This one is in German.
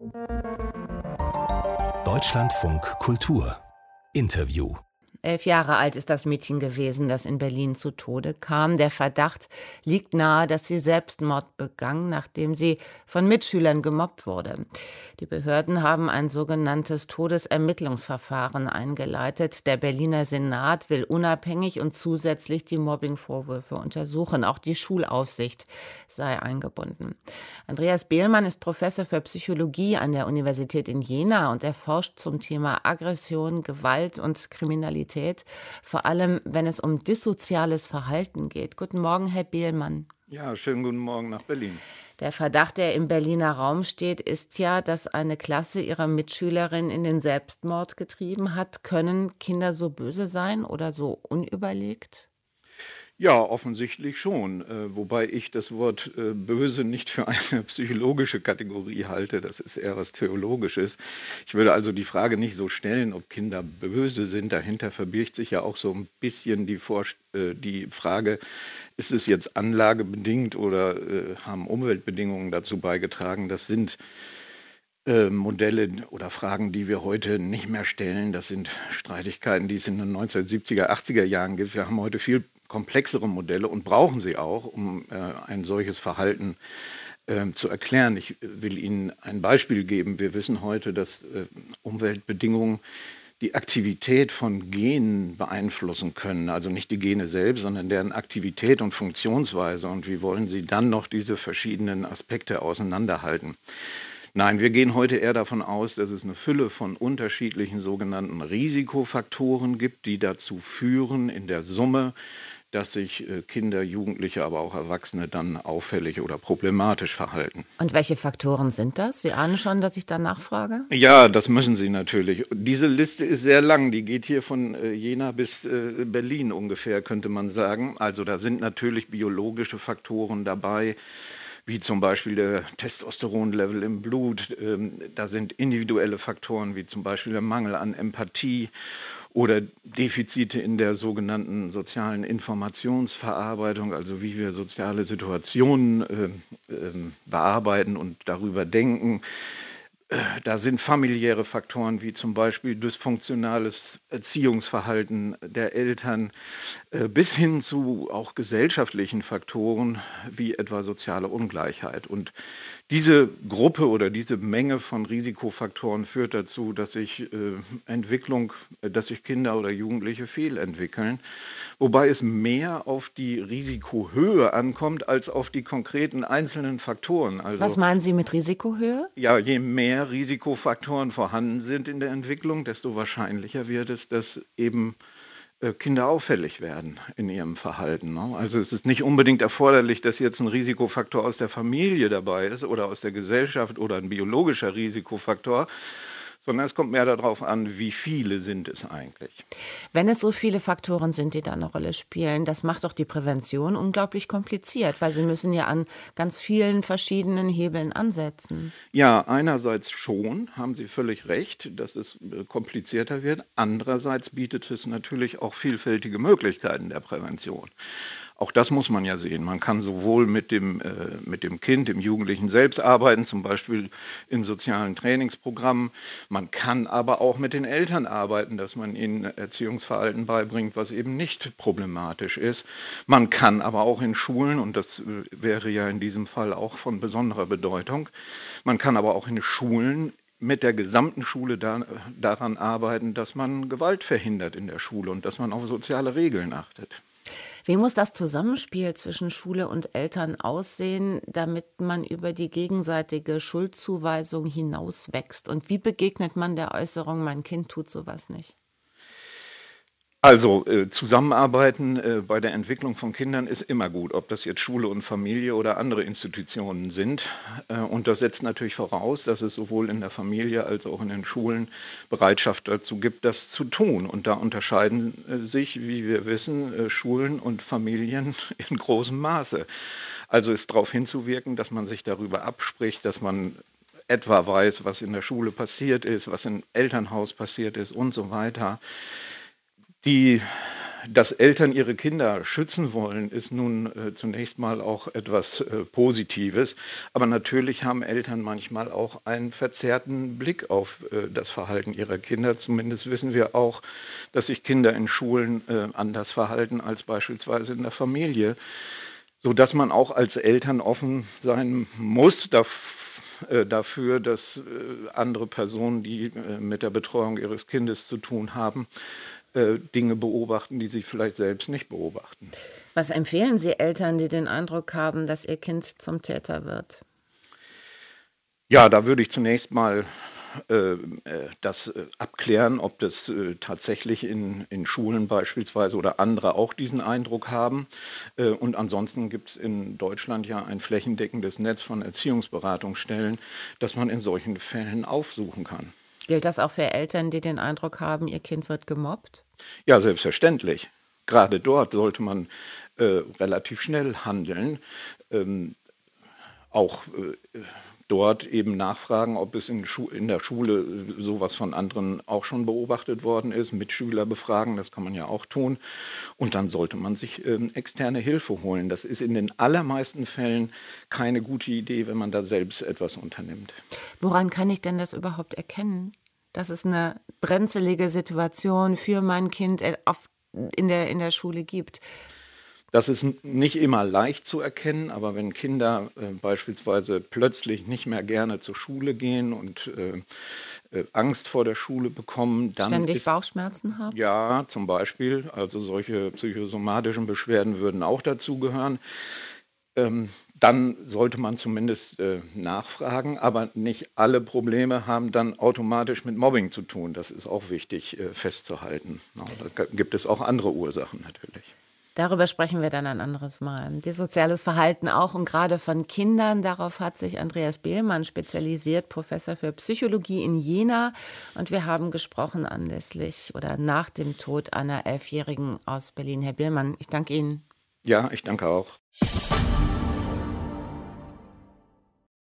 Deutschlandfunk Kultur Interview. 11 Jahre alt ist das Mädchen gewesen, das in Berlin zu Tode kam. Der Verdacht liegt nahe, dass sie Selbstmord begangen, nachdem sie von Mitschülern gemobbt wurde. Die Behörden haben ein sogenanntes Todesermittlungsverfahren eingeleitet. Der Berliner Senat will unabhängig und zusätzlich die Mobbingvorwürfe untersuchen. Auch die Schulaufsicht sei eingebunden. Andreas Behlmann ist Professor für Psychologie an der Universität in Jena und er forscht zum Thema Aggression, Gewalt und Kriminalität. Vor allem, wenn es um dissoziales Verhalten geht. Guten Morgen, Herr Behlmann. Ja, schönen guten Morgen nach Berlin. Der Verdacht, der im Berliner Raum steht, ist ja, dass eine Klasse ihrer Mitschülerin in den Selbstmord getrieben hat. Können Kinder so böse sein oder so unüberlegt? Ja, offensichtlich schon, wobei ich das Wort böse nicht für eine psychologische Kategorie halte, das ist eher was Theologisches. Ich würde also die Frage nicht so stellen, ob Kinder böse sind. Dahinter verbirgt sich ja auch so ein bisschen die Frage, ist es jetzt anlagebedingt oder haben Umweltbedingungen dazu beigetragen? Das sind Modelle oder Fragen, die wir heute nicht mehr stellen. Das sind Streitigkeiten, die es in den 1970er, 80er Jahren gibt. Wir haben heute viel komplexere Modelle und brauchen sie auch, um ein solches Verhalten zu erklären. Ich will Ihnen ein Beispiel geben. Wir wissen heute, dass Umweltbedingungen die Aktivität von Genen beeinflussen können. Also nicht die Gene selbst, sondern deren Aktivität und Funktionsweise. Und wie wollen Sie dann noch diese verschiedenen Aspekte auseinanderhalten? Nein, wir gehen heute eher davon aus, dass es eine Fülle von unterschiedlichen sogenannten Risikofaktoren gibt, die dazu führen in der Summe, dass sich Kinder, Jugendliche, aber auch Erwachsene dann auffällig oder problematisch verhalten. Und welche Faktoren sind das? Sie ahnen schon, dass ich danach frage? Ja, das müssen Sie natürlich. Diese Liste ist sehr lang. Die geht hier von Jena bis Berlin ungefähr, könnte man sagen. Also da sind natürlich biologische Faktoren dabei, wie zum Beispiel der Testosteronlevel im Blut. Da sind individuelle Faktoren, wie zum Beispiel der Mangel an Empathie oder Defizite in der sogenannten sozialen Informationsverarbeitung, also wie wir soziale Situationen bearbeiten und darüber denken. Da sind familiäre Faktoren wie zum Beispiel dysfunktionales Erziehungsverhalten der Eltern bis hin zu auch gesellschaftlichen Faktoren wie etwa soziale Ungleichheit. Und diese Gruppe oder diese Menge von Risikofaktoren führt dazu, dass sich Kinder oder Jugendliche fehlentwickeln, wobei es mehr auf die Risikohöhe ankommt als auf die konkreten einzelnen Faktoren. Also, was meinen Sie mit Risikohöhe? ja, je mehr Risikofaktoren vorhanden sind in der Entwicklung, desto wahrscheinlicher wird es, dass eben Kinder auffällig werden in ihrem Verhalten. Ne? Also es ist nicht unbedingt erforderlich, dass jetzt ein Risikofaktor aus der Familie dabei ist oder aus der Gesellschaft oder ein biologischer Risikofaktor, sondern es kommt mehr darauf an, wie viele sind es eigentlich. Wenn es so viele Faktoren sind, die da eine Rolle spielen, das macht doch die Prävention unglaublich kompliziert, weil Sie müssen ja an ganz vielen verschiedenen Hebeln ansetzen. Ja, einerseits schon, haben Sie völlig recht, dass es komplizierter wird. Andererseits bietet es natürlich auch vielfältige Möglichkeiten der Prävention. Auch das muss man ja sehen. Man kann sowohl mit dem Kind, dem Jugendlichen selbst arbeiten, zum Beispiel in sozialen Trainingsprogrammen. Man kann aber auch mit den Eltern arbeiten, dass man ihnen Erziehungsverhalten beibringt, was eben nicht problematisch ist. Man kann aber auch in Schulen, und das wäre ja in diesem Fall auch von besonderer Bedeutung, man kann aber auch in Schulen mit der gesamten Schule daran arbeiten, dass man Gewalt verhindert in der Schule und dass man auf soziale Regeln achtet. Wie muss das Zusammenspiel zwischen Schule und Eltern aussehen, damit man über die gegenseitige Schuldzuweisung hinauswächst? Und wie begegnet man der Äußerung, mein Kind tut sowas nicht? Also Zusammenarbeiten bei der Entwicklung von Kindern ist immer gut, ob das jetzt Schule und Familie oder andere Institutionen sind. Und das setzt natürlich voraus, dass es sowohl in der Familie als auch in den Schulen Bereitschaft dazu gibt, das zu tun. Und da unterscheiden sich, wie wir wissen, Schulen und Familien in großem Maße. Also ist darauf hinzuwirken, dass man sich darüber abspricht, dass man etwa weiß, was in der Schule passiert ist, was im Elternhaus passiert ist und so weiter. Die Dass Eltern ihre Kinder schützen wollen, ist nun zunächst mal auch etwas Positives. Aber natürlich haben Eltern manchmal auch einen verzerrten Blick auf das Verhalten ihrer Kinder. Zumindest wissen wir auch, dass sich Kinder in Schulen anders verhalten als beispielsweise in der Familie, sodass man auch als Eltern offen sein muss dafür, dass andere Personen, die mit der Betreuung ihres Kindes zu tun haben, Dinge beobachten, die sie vielleicht selbst nicht beobachten. Was empfehlen Sie Eltern, die den Eindruck haben, dass ihr Kind zum Täter wird? Ja, da würde ich zunächst mal das abklären, ob das tatsächlich in Schulen beispielsweise oder andere auch diesen Eindruck haben. Und ansonsten gibt es in Deutschland ja ein flächendeckendes Netz von Erziehungsberatungsstellen, das man in solchen Fällen aufsuchen kann. Gilt das auch für Eltern, die den Eindruck haben, ihr Kind wird gemobbt? Ja, selbstverständlich. Gerade dort sollte man relativ schnell handeln. Auch dort eben nachfragen, ob es in der Schule sowas von anderen auch schon beobachtet worden ist. Mitschüler befragen, das kann man ja auch tun. Und dann sollte man sich externe Hilfe holen. Das ist in den allermeisten Fällen keine gute Idee, wenn man da selbst etwas unternimmt. Woran kann ich denn das überhaupt erkennen, dass es eine brenzlige Situation für mein Kind in der Schule gibt? Das ist nicht immer leicht zu erkennen, aber wenn Kinder beispielsweise plötzlich nicht mehr gerne zur Schule gehen und Angst vor der Schule bekommen, dann Ständig Bauchschmerzen haben? ja, zum Beispiel, also solche psychosomatischen Beschwerden würden auch dazugehören. Dann sollte man zumindest nachfragen, aber nicht alle Probleme haben dann automatisch mit Mobbing zu tun. Das ist auch wichtig festzuhalten. Da gibt es auch andere Ursachen natürlich. Darüber sprechen wir dann ein anderes Mal. Die soziales Verhalten auch und gerade von Kindern, darauf hat sich Andreas Behlmann spezialisiert, Professor für Psychologie in Jena. Und wir haben gesprochen anlässlich oder nach dem Tod einer 11-Jährigen aus Berlin. Herr Behlmann, ich danke Ihnen. Ja, ich danke auch.